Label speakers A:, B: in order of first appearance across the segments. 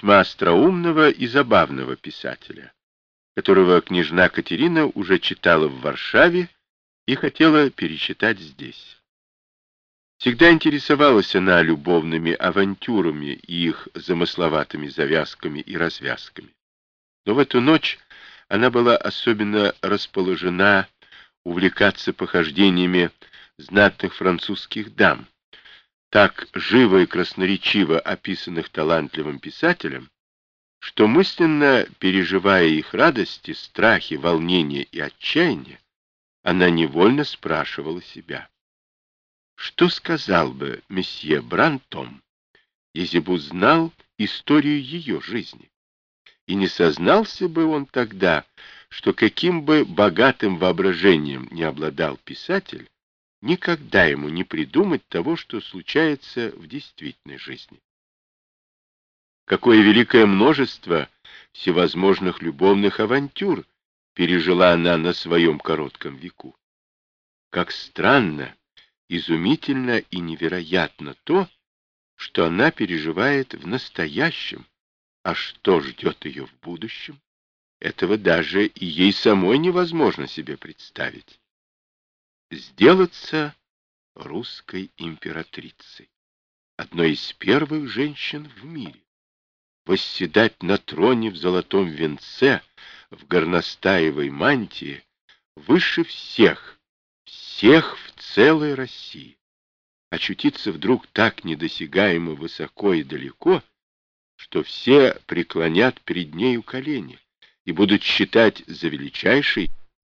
A: весьма остроумного и забавного писателя, которого княжна Катерина уже читала в Варшаве и хотела перечитать здесь. Всегда интересовалась она любовными авантюрами и их замысловатыми завязками и развязками. Но в эту ночь она была особенно расположена увлекаться похождениями знатных французских дам, так живо и красноречиво описанных талантливым писателем, что мысленно переживая их радости, страхи, волнения и отчаяние, она невольно спрашивала себя: что сказал бы месье Брантом, если бы узнал историю ее жизни? И не сознался бы он тогда, что каким бы богатым воображением не обладал писатель, никогда ему не придумать того, что случается в действительной жизни. Какое великое множество всевозможных любовных авантюр пережила она на своем коротком веку. Как странно, изумительно и невероятно то, что она переживает в настоящем, а что ждет ее в будущем, этого даже и ей самой невозможно себе представить. Сделаться русской императрицей, одной из первых женщин в мире, восседать на троне в золотом венце, в горностаевой мантии, выше всех, всех в целой России, очутиться вдруг так недосягаемо высоко и далеко, что все преклонят перед нею колени и будут считать за величайшей,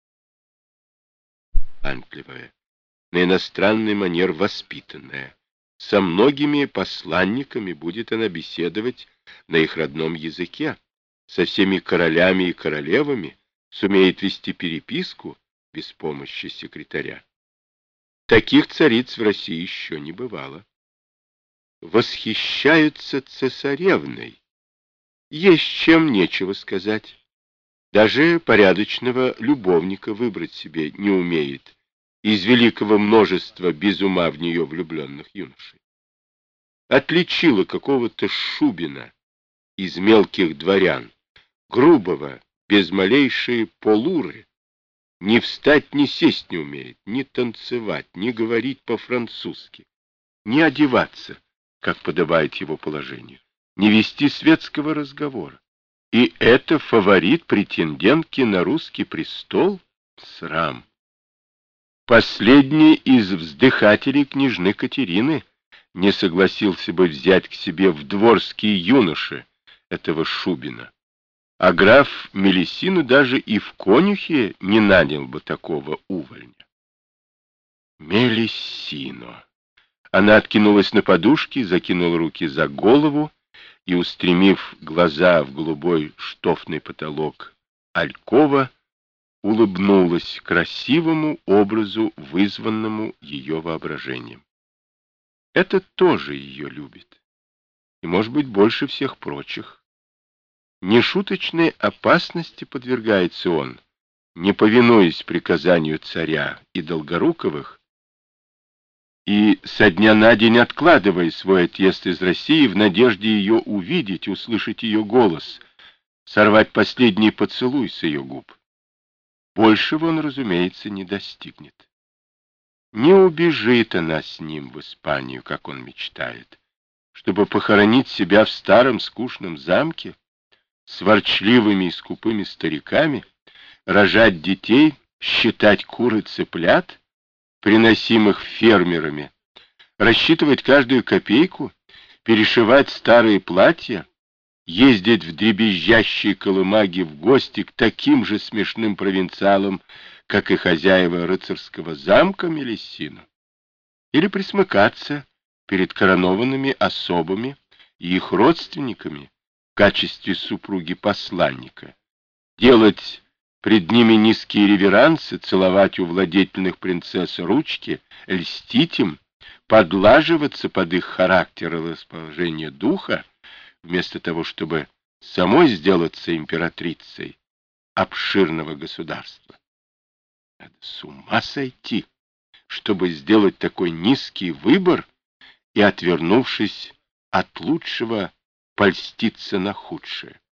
A: талантливая, на иностранный манер воспитанная. Со многими посланниками будет она беседовать на их родном языке, со всеми королями и королевами сумеет вести переписку без помощи секретаря. Таких цариц в России еще не бывало. Восхищаются цесаревной. Есть чем нечего сказать. Даже порядочного любовника выбрать себе не умеет из великого множества без ума в нее влюбленных юношей. Отличила какого-то Шубина из мелких дворян, грубого, без малейшей полуры, ни встать, ни сесть не умеет, ни танцевать, ни говорить по-французски, ни одеваться, как подобает его положению, ни вести светского разговора. И это фаворит претендентки на русский престол? Срам! Последний из вздыхателей княжны Катерины не согласился бы взять к себе в дворские юноши этого Шубина, а граф Мелисину даже и в конюхе не нанял бы такого увольня. Мелисино! Она откинулась на подушки, закинула руки за голову и, устремив глаза в голубой штофный потолок алькова, улыбнулась красивому образу, вызванному ее воображением. Это тоже ее любит, и, может быть, больше всех прочих. Нешуточной опасности подвергается он, не повинуясь приказанию царя и Долгоруковых, и со дня на день откладывая свой отъезд из России в надежде ее увидеть, услышать ее голос, сорвать последний поцелуй с ее губ. Большего он, разумеется, не достигнет. Не убежит она с ним в Испанию, как он мечтает, чтобы похоронить себя в старом скучном замке с ворчливыми и скупыми стариками, рожать детей, считать кур и цыплят, приносимых фермерами, рассчитывать каждую копейку, перешивать старые платья, ездить в дребезжащие колымаги в гости к таким же смешным провинциалам, как и хозяева рыцарского замка Мелисину, или присмыкаться перед коронованными особами и их родственниками в качестве супруги посланника, делать пред ними низкие реверансы, целовать у владетельных принцесс ручки, льстить им, подлаживаться под их характер и расположение духа, вместо того, чтобы самой сделаться императрицей обширного государства. Надо с ума сойти, чтобы сделать такой низкий выбор и, отвернувшись от лучшего, польститься на худшее.